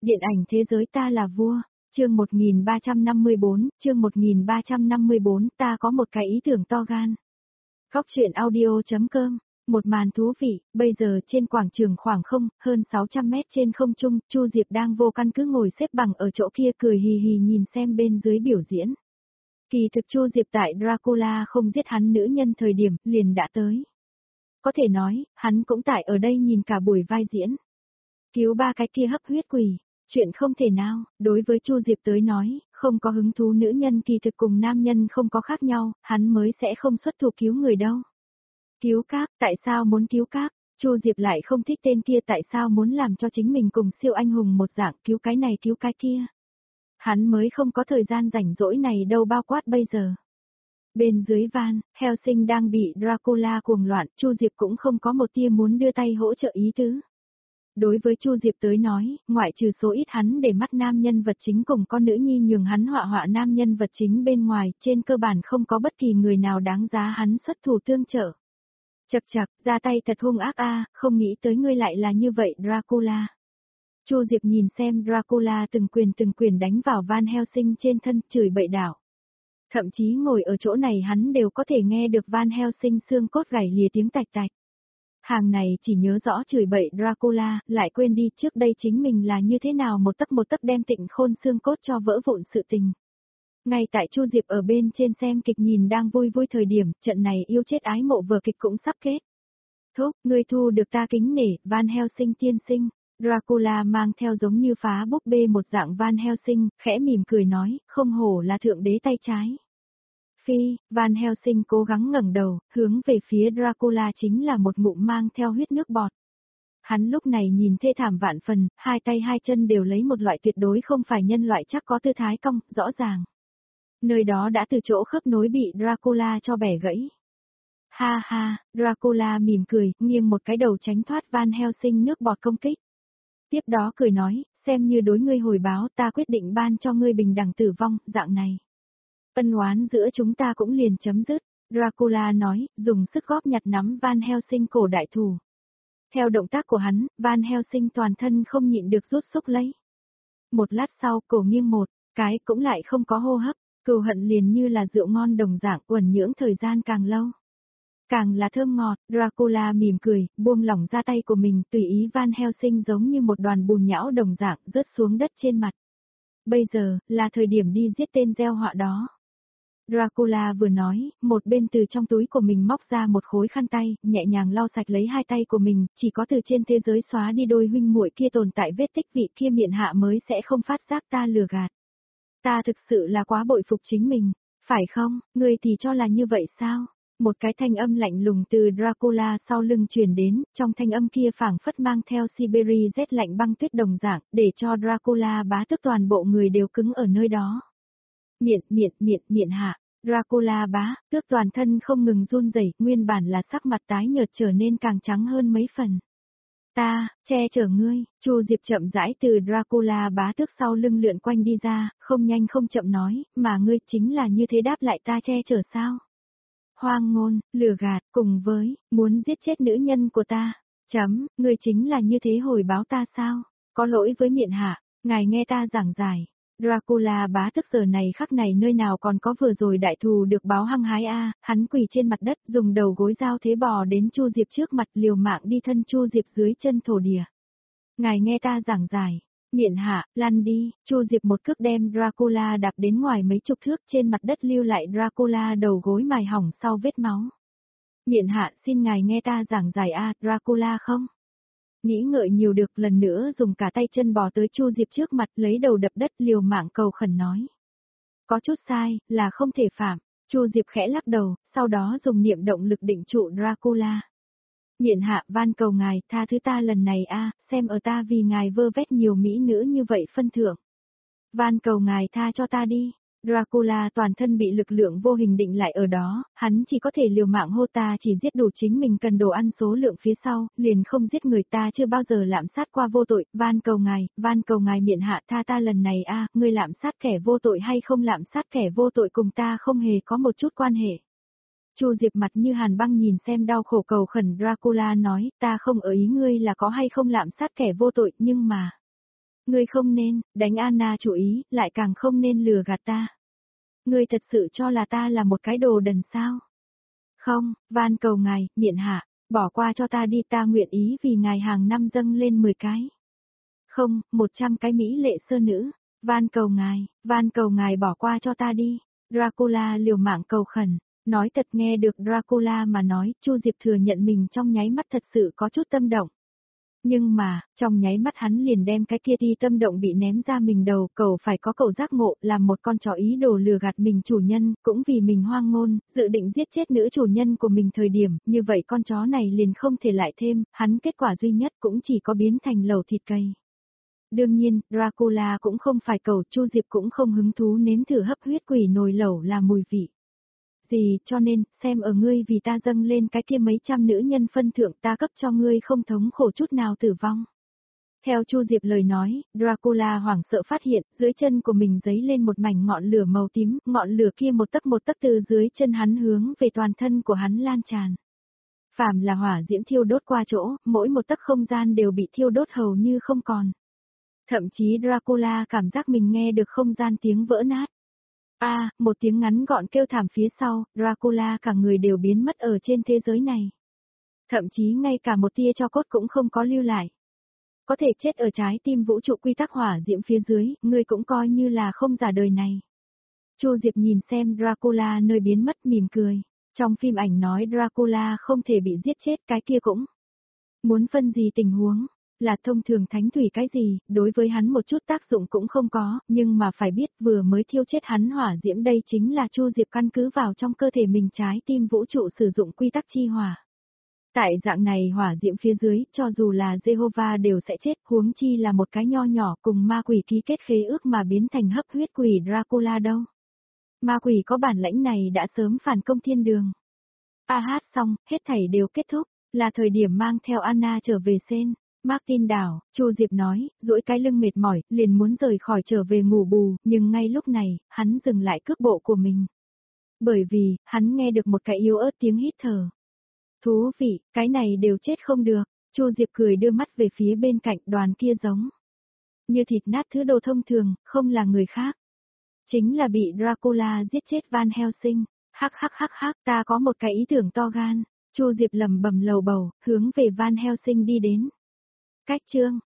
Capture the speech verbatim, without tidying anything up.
Điện ảnh thế giới ta là vua, chương một nghìn ba trăm năm mươi bốn, chương một nghìn ba trăm năm mươi bốn, ta có một cái ý tưởng to gan. Góc truyện audio.com, một màn thú vị, bây giờ trên quảng trường khoảng không, hơn sáu trăm mét trên không trung, Chu Diệp đang vô căn cứ ngồi xếp bằng ở chỗ kia cười hì hì nhìn xem bên dưới biểu diễn. Kỳ thực Chu Diệp tại Dracula không giết hắn nữ nhân thời điểm, liền đã tới. Có thể nói, hắn cũng tại ở đây nhìn cả buổi vai diễn. Cứu ba cái kia hấp huyết quỷ. Chuyện không thể nào, đối với Chu Diệp tới nói, không có hứng thú nữ nhân kỳ thực cùng nam nhân không có khác nhau, hắn mới sẽ không xuất thủ cứu người đâu. Cứu các, tại sao muốn cứu các? Chu Diệp lại không thích tên kia, tại sao muốn làm cho chính mình cùng siêu anh hùng một dạng cứu cái này cứu cái kia? Hắn mới không có thời gian rảnh rỗi này đâu, bao quát bây giờ. Bên dưới van, Helsing đang bị Dracula cuồng loạn, Chu Diệp cũng không có một tia muốn đưa tay hỗ trợ ý tứ. Đối với Chu Diệp tới nói, ngoại trừ số ít hắn để mắt nam nhân vật chính cùng con nữ nhi nhường hắn họa họa nam nhân vật chính bên ngoài, trên cơ bản không có bất kỳ người nào đáng giá hắn xuất thủ tương trợ. Chậc chậc, ra tay thật hung ác a, không nghĩ tới ngươi lại là như vậy Dracula. Chu Diệp nhìn xem Dracula từng quyền từng quyền đánh vào Van Helsing trên thân, chửi bậy đảo. Thậm chí ngồi ở chỗ này hắn đều có thể nghe được Van Helsing xương cốt gãy lìa tiếng tạch tạch. Hàng này chỉ nhớ rõ chửi bậy Dracula, lại quên đi trước đây chính mình là như thế nào một tấc một tấc đem Tịnh Khôn xương cốt cho vỡ vụn sự tình. Ngay tại Chu Diệp ở bên trên xem kịch nhìn đang vui vui thời điểm, trận này yêu chết ái mộ vở kịch cũng sắp kết. Thúc, ngươi thu được ta kính nể, Van Helsing tiên sinh. Dracula mang theo giống như phá búp bê một dạng Van Helsing, khẽ mỉm cười nói, không hổ là thượng đế tay trái. Phi, Van Helsing cố gắng ngẩng đầu, hướng về phía Dracula chính là một ngụm mang theo huyết nước bọt. Hắn lúc này nhìn thê thảm vạn phần, hai tay hai chân đều lấy một loại tuyệt đối không phải nhân loại chắc có tư thái cong, rõ ràng. Nơi đó đã từ chỗ khớp nối bị Dracula cho bẻ gãy. Ha ha, Dracula mỉm cười, nghiêng một cái đầu tránh thoát Van Helsing nước bọt công kích. Tiếp đó cười nói, xem như đối ngươi hồi báo, ta quyết định ban cho ngươi bình đẳng tử vong, dạng này. Ân oán giữa chúng ta cũng liền chấm dứt, Dracula nói, dùng sức góp nhặt nắm Van Helsing cổ đại thủ. Theo động tác của hắn, Van Helsing toàn thân không nhịn được rút xúc lấy. Một lát sau, cổ nghiêng một cái cũng lại không có hô hấp, cừu hận liền như là rượu ngon đồng dạng uẩn nhưỡng thời gian càng lâu. Càng là thơm ngọt, Dracula mỉm cười, buông lỏng ra tay của mình, tùy ý Van Helsing giống như một đoàn bùn nhão đồng dạng rớt xuống đất trên mặt. Bây giờ, là thời điểm đi giết tên gieo họa đó. Dracula vừa nói, một bên từ trong túi của mình móc ra một khối khăn tay, nhẹ nhàng lau sạch lấy hai tay của mình, chỉ có từ trên thế giới xóa đi đôi huynh muội kia tồn tại vết tích vị kia miệng hạ mới sẽ không phát giác ta lừa gạt. Ta thực sự là quá bội phục chính mình, phải không, ngươi thì cho là như vậy sao? Một cái thanh âm lạnh lùng từ Dracula sau lưng truyền đến, trong thanh âm kia phảng phất mang theo Siberia rét lạnh băng tuyết đồng dạng, để cho Dracula bá tức toàn bộ người đều cứng ở nơi đó. Miệng, miệng, miệng, miệng hạ, Dracula bá, tước toàn thân không ngừng run rẩy, nguyên bản là sắc mặt tái nhợt trở nên càng trắng hơn mấy phần. Ta, che chở ngươi, Chu Diệp chậm rãi từ Dracula bá tước sau lưng lượn quanh đi ra, không nhanh không chậm nói, mà ngươi chính là như thế đáp lại ta che chở sao? Hoang ngôn, lừa gạt, cùng với, muốn giết chết nữ nhân của ta. Chấm, ngươi chính là như thế hồi báo ta sao? Có lỗi với miệng hạ, ngài nghe ta giảng giải. Dracula bá tức giờ này khắc này nơi nào còn có vừa rồi đại thù được báo hăng hái a, hắn quỳ trên mặt đất dùng đầu gối dao thế bò đến Chu Diệp trước mặt liều mạng đi thân Chu Diệp dưới chân thổ địa. Ngài nghe ta giảng giải. Miệng hạ, lăn đi, Chu Diệp một cước đem Dracula đạp đến ngoài mấy chục thước trên mặt đất lưu lại Dracula đầu gối mài hỏng sau vết máu. Miệng hạ, xin ngài nghe ta giảng giải a, Dracula không? Nghĩ ngợi nhiều được lần nữa dùng cả tay chân bò tới Chu Diệp trước mặt lấy đầu đập đất liều mạng cầu khẩn nói. Có chút sai, là không thể phạm, Chu Diệp khẽ lắc đầu, sau đó dùng niệm động lực định trụ Dracula. Miệng hạ, van cầu ngài, tha thứ ta lần này a, xem ở ta vì ngài vơ vét nhiều mỹ nữ như vậy phân thưởng. Van cầu ngài tha cho ta đi. Dracula toàn thân bị lực lượng vô hình định lại ở đó, hắn chỉ có thể liều mạng hô ta chỉ giết đủ chính mình cần đồ ăn số lượng phía sau, liền không giết người, ta chưa bao giờ lạm sát qua vô tội, van cầu ngài, van cầu ngài miệng hạ tha ta lần này a, ngươi lạm sát kẻ vô tội hay không lạm sát kẻ vô tội cùng ta không hề có một chút quan hệ. Chu Diệp mặt như hàn băng nhìn xem đau khổ cầu khẩn Dracula nói, ta không ở ý ngươi là có hay không lạm sát kẻ vô tội, nhưng mà... Ngươi không nên, đánh Anna chủ ý, lại càng không nên lừa gạt ta. Ngươi thật sự cho là ta là một cái đồ đần sao? Không, van cầu ngài, miện hạ, bỏ qua cho ta đi, ta nguyện ý vì ngài hàng năm dâng lên mười cái. Không, một trăm cái mỹ lệ sơ nữ, van cầu ngài, van cầu ngài bỏ qua cho ta đi. Dracula liều mạng cầu khẩn, nói thật nghe được Dracula mà nói, Chu Diệp thừa nhận mình trong nháy mắt thật sự có chút tâm động. Nhưng mà, trong nháy mắt hắn liền đem cái kia ti tâm động bị ném ra mình đầu, cậu phải có cậu giác ngộ, làm một con chó ý đồ lừa gạt mình chủ nhân, cũng vì mình hoang ngôn, dự định giết chết nữ chủ nhân của mình thời điểm, như vậy con chó này liền không thể lại thêm, hắn kết quả duy nhất cũng chỉ có biến thành lẩu thịt cây. Đương nhiên, Dracula cũng không phải cậu, Chu Diệp cũng không hứng thú nếm thử hấp huyết quỷ nồi lẩu là mùi vị gì, cho nên, xem ở ngươi vì ta dâng lên cái kia mấy trăm nữ nhân phân thượng ta cấp cho ngươi không thống khổ chút nào tử vong. Theo Chu Diệp lời nói, Dracula hoảng sợ phát hiện, dưới chân của mình giấy lên một mảnh ngọn lửa màu tím, ngọn lửa kia một tấc một tấc từ dưới chân hắn hướng về toàn thân của hắn lan tràn. Phàm là hỏa diễm thiêu đốt qua chỗ, mỗi một tấc không gian đều bị thiêu đốt hầu như không còn. Thậm chí Dracula cảm giác mình nghe được không gian tiếng vỡ nát. A, à, một tiếng ngắn gọn kêu thảm phía sau, Dracula cả người đều biến mất ở trên thế giới này. Thậm chí ngay cả một tia cho cốt cũng không có lưu lại. Có thể chết ở trái tim vũ trụ quy tắc hỏa diễm phía dưới, ngươi cũng coi như là không giả đời này. Chu Diệp nhìn xem Dracula nơi biến mất mỉm cười. Trong phim ảnh nói Dracula không thể bị giết chết, cái kia cũng muốn phân gì tình huống. Là thông thường thánh thủy cái gì, đối với hắn một chút tác dụng cũng không có, nhưng mà phải biết vừa mới thiêu chết hắn hỏa diễm đây chính là Chu Diệp căn cứ vào trong cơ thể mình trái tim vũ trụ sử dụng quy tắc chi hỏa. Tại dạng này hỏa diễm phía dưới, cho dù là Jehovah đều sẽ chết, huống chi là một cái nho nhỏ cùng ma quỷ ký kết khế ước mà biến thành hấp huyết quỷ Dracula đâu. Ma quỷ có bản lãnh này đã sớm phản công thiên đường. A hát xong, hết thảy đều kết thúc, là thời điểm mang theo Anna trở về sen. Martin đảo, Chu Diệp nói, duỗi cái lưng mệt mỏi, liền muốn rời khỏi trở về ngủ bù, nhưng ngay lúc này, hắn dừng lại cước bộ của mình. Bởi vì, hắn nghe được một cái yếu ớt tiếng hít thở. Thú vị, cái này đều chết không được, Chu Diệp cười đưa mắt về phía bên cạnh đoàn kia giống như thịt nát thứ đồ thông thường, không là người khác. Chính là bị Dracula giết chết Van Helsing, hắc hắc hắc hắc, ta có một cái ý tưởng to gan, Chu Diệp lầm bầm lầu bầu, hướng về Van Helsing đi đến. Cách chương